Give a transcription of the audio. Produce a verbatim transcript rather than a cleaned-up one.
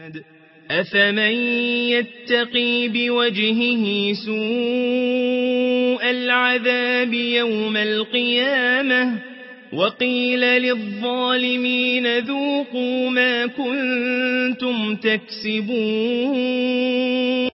أفمن يتقي بوجهه سوء العذاب يوم القيامة وقيل للظالمين ذوقوا ما كنتم تكسبون.